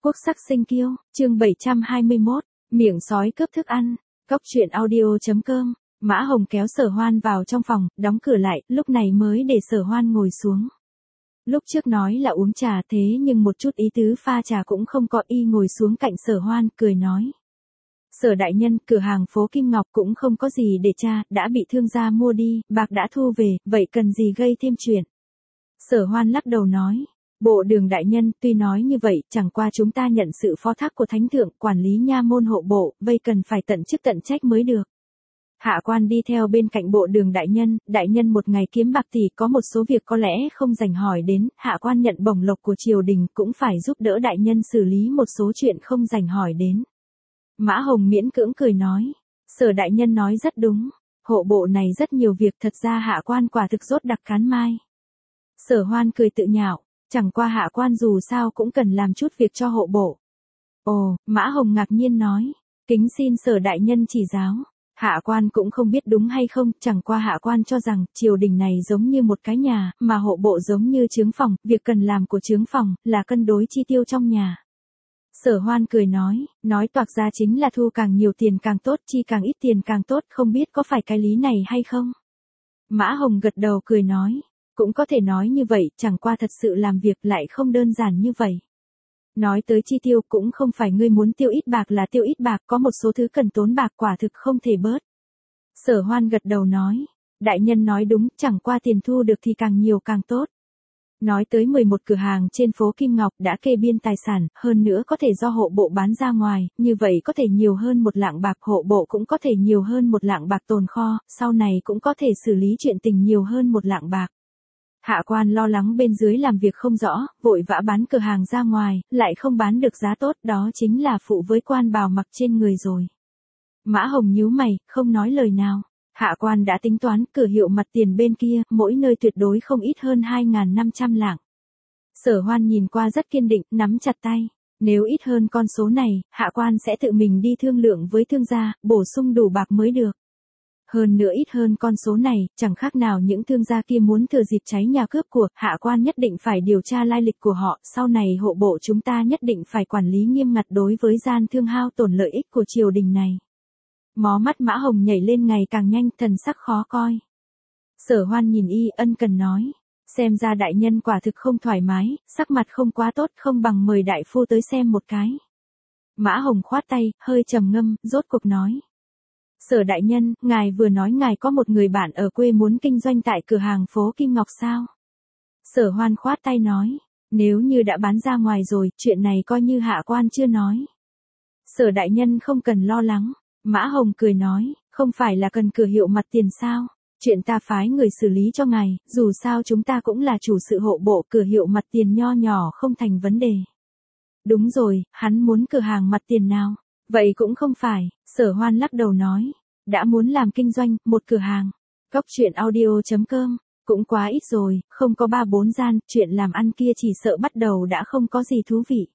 Quốc sắc sinh kiêu, chương 721, miệng sói cướp thức ăn, Cóc truyện audio.com, Mã Hồng kéo Sở Hoan vào trong phòng, đóng cửa lại, lúc này mới để Sở Hoan ngồi xuống. Lúc trước nói là uống trà thế nhưng một chút ý tứ pha trà cũng không có, y ngồi xuống cạnh Sở Hoan, cười nói. Sở đại nhân, cửa hàng phố Kim Ngọc cũng không có gì để tra, đã bị thương gia mua đi, bạc đã thu về, vậy cần gì gây thêm chuyện. Sở Hoan lắc đầu nói. Bộ Đường đại nhân, tuy nói như vậy, chẳng qua chúng ta nhận sự phó thác của thánh thượng, quản lý nha môn hộ bộ, vây cần phải tận chức tận trách mới được. Hạ quan đi theo bên cạnh Bộ Đường đại nhân một ngày kiếm bạc thì có một số việc có lẽ không dành hỏi đến, hạ quan nhận bổng lộc của triều đình cũng phải giúp đỡ đại nhân xử lý một số chuyện không dành hỏi đến. Mã Hồng miễn cưỡng cười nói, Sở đại nhân nói rất đúng, hộ bộ này rất nhiều việc, thật ra hạ quan quả thực rốt đặc cán mai. Sở Hoan cười tự nhạo. Chẳng qua hạ quan dù sao cũng cần làm chút việc cho hộ bộ. Ồ, Mã Hồng ngạc nhiên nói, kính xin Sở đại nhân chỉ giáo. Hạ quan cũng không biết đúng hay không, chẳng qua hạ quan cho rằng triều đình này giống như một cái nhà, mà hộ bộ giống như trướng phòng, việc cần làm của trướng phòng là cân đối chi tiêu trong nhà. Sở Hoan cười nói toạc ra chính là thu càng nhiều tiền càng tốt, chi càng ít tiền càng tốt, không biết có phải cái lý này hay không? Mã Hồng gật đầu cười nói. Cũng có thể nói như vậy, chẳng qua thật sự làm việc lại không đơn giản như vậy. Nói tới chi tiêu cũng không phải ngươi muốn tiêu ít bạc là tiêu ít bạc, có một số thứ cần tốn bạc quả thực không thể bớt. Sở Hoan gật đầu nói, đại nhân nói đúng, chẳng qua tiền thu được thì càng nhiều càng tốt. Nói tới 11 cửa hàng trên phố Kim Ngọc đã kê biên tài sản, hơn nữa có thể do hộ bộ bán ra ngoài, như vậy có thể nhiều hơn 1 lạng bạc, hộ bộ cũng có thể nhiều hơn 1 lạng bạc tồn kho, sau này cũng có thể xử lý chuyện tình nhiều hơn 1 lạng bạc. Hạ quan lo lắng bên dưới làm việc không rõ, vội vã bán cửa hàng ra ngoài, lại không bán được giá tốt, đó chính là phụ với quan bào mặc trên người rồi. Mã Hồng nhíu mày, không nói lời nào. Hạ quan đã tính toán, cửa hiệu mặt tiền bên kia, mỗi nơi tuyệt đối không ít hơn 2.500 lạng. Sở Hoan nhìn qua rất kiên định, nắm chặt tay. Nếu ít hơn con số này, hạ quan sẽ tự mình đi thương lượng với thương gia, bổ sung đủ bạc mới được. Hơn nữa ít hơn con số này, chẳng khác nào những thương gia kia muốn thừa dịp cháy nhà cướp của, hạ quan nhất định phải điều tra lai lịch của họ, sau này hộ bộ chúng ta nhất định phải quản lý nghiêm ngặt đối với gian thương hao tổn lợi ích của triều đình này. Mó mắt Mã Hồng nhảy lên ngày càng nhanh, thần sắc khó coi. Sở Hoan nhìn y ân cần nói, xem ra đại nhân quả thực không thoải mái, sắc mặt không quá tốt, không bằng mời đại phu tới xem một cái. Mã Hồng khoát tay, hơi trầm ngâm, rốt cuộc nói. Sở đại nhân, ngài vừa nói ngài có một người bạn ở quê muốn kinh doanh tại cửa hàng phố Kim Ngọc sao? Sở Hoan khoát tay nói, nếu như đã bán ra ngoài rồi, chuyện này coi như hạ quan chưa nói. Sở đại nhân không cần lo lắng. Mã Hồng cười nói, không phải là cần cửa hiệu mặt tiền sao? Chuyện ta phái người xử lý cho ngài, dù sao chúng ta cũng là chủ sự hộ bộ, cửa hiệu mặt tiền nho nhỏ không thành vấn đề. Đúng rồi, hắn muốn cửa hàng mặt tiền nào? Vậy cũng không phải, Sở Hoan lắc đầu nói, đã muốn làm kinh doanh, một cửa hàng. Cóc truyện audio.com, cũng quá ít rồi, không có 3-4 gian, chuyện làm ăn kia chỉ sợ bắt đầu đã không có gì thú vị.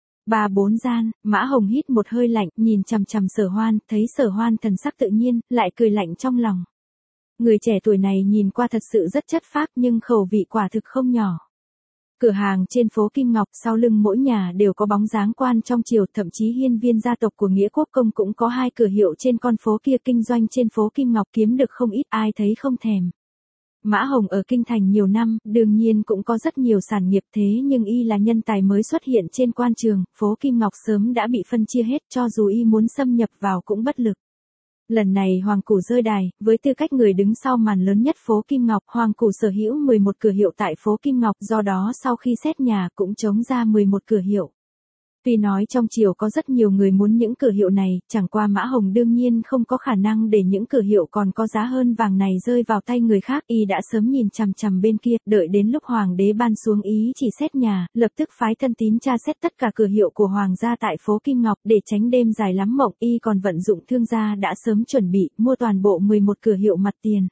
3-4 gian, Mã Hồng hít một hơi lạnh, nhìn chằm chằm Sở Hoan, thấy Sở Hoan thần sắc tự nhiên, lại cười lạnh trong lòng. Người trẻ tuổi này nhìn qua thật sự rất chất phác nhưng khẩu vị quả thực không nhỏ. Cửa hàng trên phố Kim Ngọc, sau lưng mỗi nhà đều có bóng dáng quan trong triều, thậm chí hiên viên gia tộc của Nghĩa Quốc Công cũng có 2 cửa hiệu trên con phố kia, kinh doanh trên phố Kim Ngọc kiếm được không ít, ai thấy không thèm. Mã Hồng ở kinh thành nhiều năm, đương nhiên cũng có rất nhiều sản nghiệp, thế nhưng y là nhân tài mới xuất hiện trên quan trường, phố Kim Ngọc sớm đã bị phân chia hết, cho dù y muốn xâm nhập vào cũng bất lực. Lần này Hoàng Củ rơi đài, với tư cách người đứng sau màn lớn nhất phố Kim Ngọc, Hoàng Củ sở hữu 11 cửa hiệu tại phố Kim Ngọc, do đó sau khi xét nhà cũng trống ra 11 cửa hiệu. Tuy nói trong triều có rất nhiều người muốn những cửa hiệu này, chẳng qua Mã Hồng đương nhiên không có khả năng để những cửa hiệu còn có giá hơn vàng này rơi vào tay người khác, y đã sớm nhìn chằm chằm bên kia, đợi đến lúc hoàng đế ban xuống ý chỉ xét nhà, lập tức phái thân tín tra xét tất cả cửa hiệu của hoàng gia tại phố Kim Ngọc, để tránh đêm dài lắm mộng, y còn vận dụng thương gia đã sớm chuẩn bị, mua toàn bộ 11 cửa hiệu mặt tiền.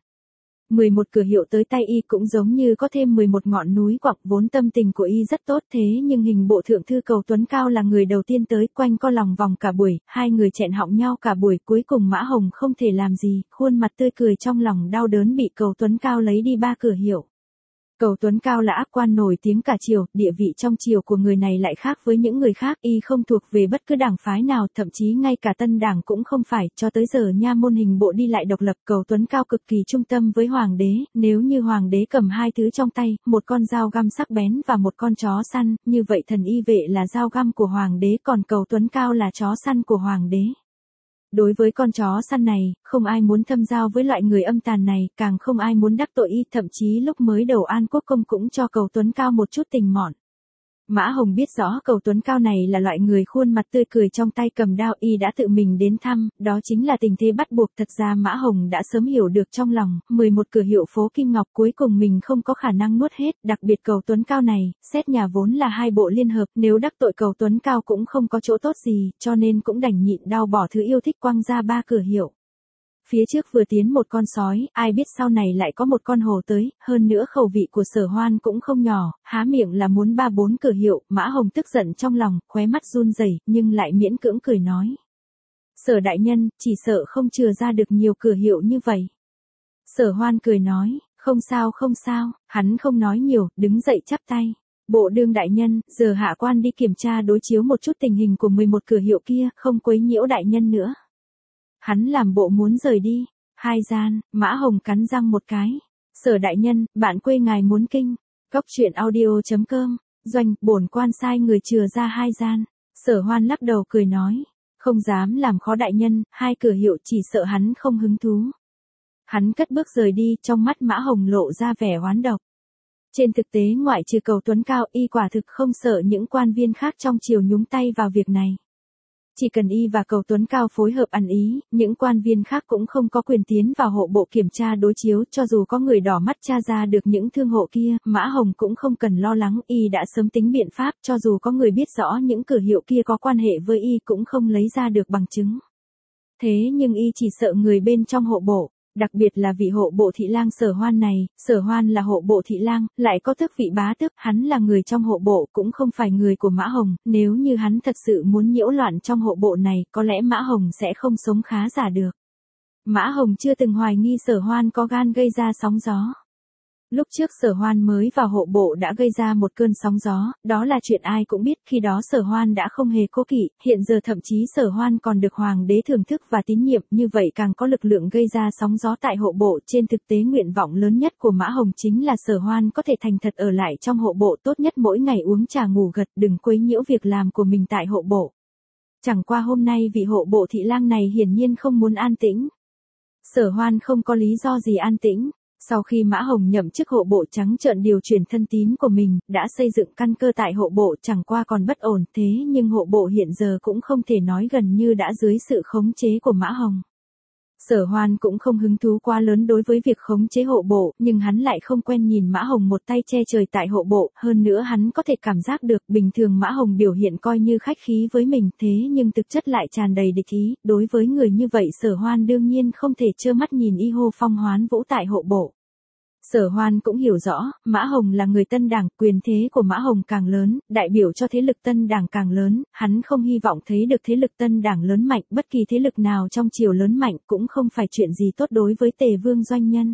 11 cửa hiệu tới tay y cũng giống như có thêm 11 ngọn núi quặng, vốn tâm tình của y rất tốt, thế nhưng hình bộ thượng thư Cầu Tuấn Cao là người đầu tiên tới, quanh co lòng vòng cả buổi, hai người chẹn họng nhau cả buổi, cuối cùng Mã Hồng không thể làm gì, khuôn mặt tươi cười trong lòng đau đớn bị Cầu Tuấn Cao lấy đi 3 cửa hiệu. Cầu Tuấn Cao là ác quan nổi tiếng cả triều, địa vị trong triều của người này lại khác với những người khác, y không thuộc về bất cứ đảng phái nào, thậm chí ngay cả tân đảng cũng không phải, cho tới giờ nha môn hình bộ đi lại độc lập. Cầu Tuấn Cao cực kỳ trung tâm với hoàng đế, nếu như hoàng đế cầm hai thứ trong tay, một con dao găm sắc bén và một con chó săn, như vậy thần y vệ là dao găm của hoàng đế, còn Cầu Tuấn Cao là chó săn của hoàng đế. Đối với con chó săn này, không ai muốn thâm giao với loại người âm tàn này, càng không ai muốn đắc tội y, thậm chí lúc mới đầu An Quốc Công cũng cho Cầu Tuấn Cao một chút tình mọn. Mã Hồng biết rõ Cầu Tuấn Cao này là loại người khuôn mặt tươi cười, trong tay cầm đao, y đã tự mình đến thăm, đó chính là tình thế bắt buộc. Thật ra Mã Hồng đã sớm hiểu được trong lòng, 11 cửa hiệu phố Kim Ngọc cuối cùng mình không có khả năng nuốt hết, đặc biệt Cầu Tuấn Cao này, xét nhà vốn là hai bộ liên hợp, nếu đắc tội Cầu Tuấn Cao cũng không có chỗ tốt gì, cho nên cũng đành nhịn đau bỏ thứ yêu thích quăng ra ba cửa hiệu. Phía trước vừa tiến một con sói, ai biết sau này lại có một con hổ tới, hơn nữa khẩu vị của Sở Hoan cũng không nhỏ, há miệng là muốn 3-4 cửa hiệu. Mã Hồng tức giận trong lòng, khóe mắt run rẩy, nhưng lại miễn cưỡng cười nói. Sở đại nhân, chỉ sợ không chừa ra được nhiều cửa hiệu như vậy. Sở Hoan cười nói, không sao không sao, hắn không nói nhiều, đứng dậy chắp tay. Bộ đương đại nhân, giờ hạ quan đi kiểm tra đối chiếu một chút tình hình của 11 cửa hiệu kia, không quấy nhiễu đại nhân nữa. Hắn làm bộ muốn rời đi. Hai gian, Mã Hồng cắn răng một cái. Sở đại nhân, bạn quê ngài muốn kinh. Cóc truyện audio.com. Doanh, bổn quan sai người chừa ra hai gian. Sở Hoan lắc đầu cười nói. Không dám làm khó đại nhân, hai cửa hiệu chỉ sợ hắn không hứng thú. Hắn cất bước rời đi, trong mắt Mã Hồng lộ ra vẻ oán độc. Trên thực tế ngoại trừ Cầu Tuấn Cao, y quả thực không sợ những quan viên khác trong triều nhúng tay vào việc này. Chỉ cần y và Cầu Tuấn Cao phối hợp ăn ý, những quan viên khác cũng không có quyền tiến vào hộ bộ kiểm tra đối chiếu, cho dù có người đỏ mắt tra ra được những thương hộ kia, Mã Hồng cũng không cần lo lắng, y đã sớm tính biện pháp, cho dù có người biết rõ những cửa hiệu kia có quan hệ với y cũng không lấy ra được bằng chứng. Thế nhưng y chỉ sợ người bên trong hộ bộ. Đặc biệt là vị hộ bộ thị lang Sở Hoan này, Sở Hoan là hộ bộ thị lang, lại có tước vị bá tước, hắn là người trong hộ bộ, cũng không phải người của Mã Hồng, nếu như hắn thật sự muốn nhiễu loạn trong hộ bộ này, có lẽ Mã Hồng sẽ không sống khá giả được. Mã Hồng chưa từng hoài nghi Sở Hoan có gan gây ra sóng gió. Lúc trước Sở Hoan mới vào hộ bộ đã gây ra một cơn sóng gió, đó là chuyện ai cũng biết, khi đó Sở Hoan đã không hề cố kỵ, hiện giờ thậm chí Sở Hoan còn được hoàng đế thưởng thức và tín nhiệm, như vậy càng có lực lượng gây ra sóng gió tại hộ bộ. Trên thực tế nguyện vọng lớn nhất của Mã Hồng chính là Sở Hoan có thể thành thật ở lại trong hộ bộ, tốt nhất mỗi ngày uống trà ngủ gật, đừng quấy nhiễu việc làm của mình tại hộ bộ. Chẳng qua hôm nay vị hộ bộ thị lang này hiển nhiên không muốn an tĩnh. Sở Hoan không có lý do gì an tĩnh. Sau khi Mã Hồng nhậm chức hộ bộ trắng trợn điều chuyển thân tín của mình, đã xây dựng căn cơ tại hộ bộ, chẳng qua còn bất ổn, thế nhưng hộ bộ hiện giờ cũng không thể nói gần như đã dưới sự khống chế của Mã Hồng. Sở Hoan cũng không hứng thú quá lớn đối với việc khống chế hộ bộ, nhưng hắn lại không quen nhìn Mã Hồng một tay che trời tại hộ bộ, hơn nữa hắn có thể cảm giác được bình thường Mã Hồng biểu hiện coi như khách khí với mình, thế nhưng thực chất lại tràn đầy địch ý, đối với người như vậy Sở Hoan đương nhiên không thể trơ mắt nhìn y hô phong hoán vũ tại hộ bộ. Sở Hoan cũng hiểu rõ, Mã Hồng là người tân đảng, quyền thế của Mã Hồng càng lớn, đại biểu cho thế lực tân đảng càng lớn, hắn không hy vọng thấy được thế lực tân đảng lớn mạnh, bất kỳ thế lực nào trong triều lớn mạnh cũng không phải chuyện gì tốt đối với Tề Vương doanh nhân.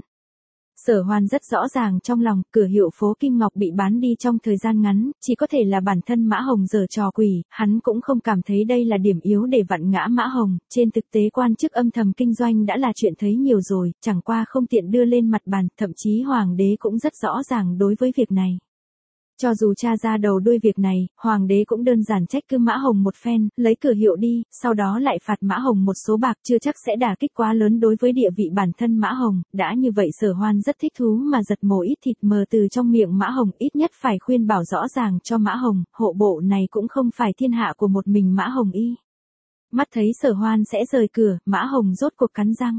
Sở Hoan rất rõ ràng trong lòng, cửa hiệu phố Kim Ngọc bị bán đi trong thời gian ngắn, chỉ có thể là bản thân Mã Hồng giở trò quỷ, hắn cũng không cảm thấy đây là điểm yếu để vặn ngã Mã Hồng, trên thực tế quan chức âm thầm kinh doanh đã là chuyện thấy nhiều rồi, chẳng qua không tiện đưa lên mặt bàn, thậm chí hoàng đế cũng rất rõ ràng đối với việc này. Cho dù tra ra đầu đuôi việc này, hoàng đế cũng đơn giản trách cứ Mã Hồng một phen, lấy cửa hiệu đi, sau đó lại phạt Mã Hồng một số bạc, chưa chắc sẽ đả kích quá lớn đối với địa vị bản thân Mã Hồng, đã như vậy Sở Hoan rất thích thú mà giật mổ ít thịt mờ từ trong miệng Mã Hồng, ít nhất phải khuyên bảo rõ ràng cho Mã Hồng, hộ bộ này cũng không phải thiên hạ của một mình Mã Hồng y. Mắt thấy Sở Hoan sẽ rời cửa, Mã Hồng rốt cuộc cắn răng.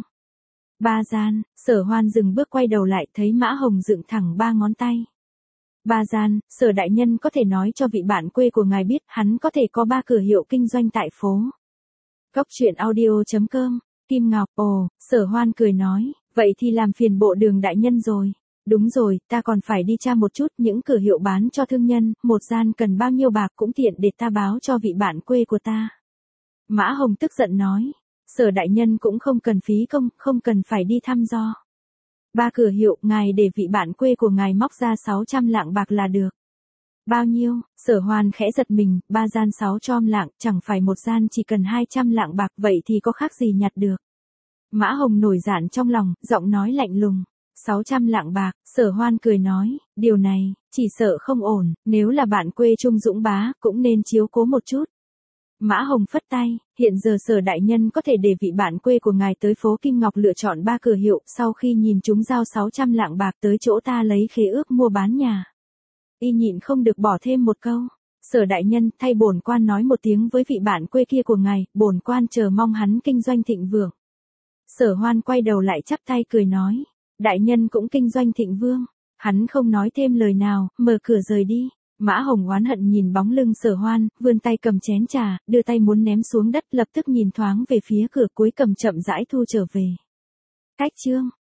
Ba gian, Sở Hoan dừng bước quay đầu lại, thấy Mã Hồng dựng thẳng ba ngón tay. Ba gian, Sở đại nhân có thể nói cho vị bạn quê của ngài biết, hắn có thể có 3 cửa hiệu kinh doanh tại phố. Cóc truyện audio.com, Kim Ngọc, ồ, Sở Hoan cười nói, vậy thì làm phiền bộ đường đại nhân rồi. Đúng rồi, ta còn phải đi tra một chút những cửa hiệu bán cho thương nhân, một gian cần bao nhiêu bạc cũng tiện để ta báo cho vị bạn quê của ta. Mã Hồng tức giận nói, Sở đại nhân cũng không cần phí công, không cần phải đi thăm dò. Ba cửa hiệu, ngài để vị bạn quê của ngài móc ra 600 lạng bạc là được. Bao nhiêu? Sở Hoan khẽ giật mình, 3 gian 600 lạng, chẳng phải một gian chỉ cần 200 lạng bạc, vậy thì có khác gì nhặt được. Mã Hồng nổi giận trong lòng, giọng nói lạnh lùng. 600 lạng bạc, Sở Hoan cười nói, điều này, chỉ sợ không ổn, nếu là bạn quê Trung Dũng bá, cũng nên chiếu cố một chút. Mã Hồng phất tay, hiện giờ Sở đại nhân có thể để vị bạn quê của ngài tới phố Kim Ngọc lựa chọn 3 cửa hiệu, sau khi nhìn chúng giao 600 lạng bạc tới chỗ ta lấy khế ước mua bán nhà. Y nhịn không được bỏ thêm một câu. Sở đại nhân, thay bổn quan nói một tiếng với vị bạn quê kia của ngài, bổn quan chờ mong hắn kinh doanh thịnh vượng. Sở Hoan quay đầu lại chắp tay cười nói, đại nhân cũng kinh doanh thịnh vượng. Hắn không nói thêm lời nào, mở cửa rời đi. Mã Hồng oán hận nhìn bóng lưng Sở Hoan, vươn tay cầm chén trà, đưa tay muốn ném xuống đất, lập tức nhìn thoáng về phía cửa, cuối cầm chậm rãi thu trở về. Cách chương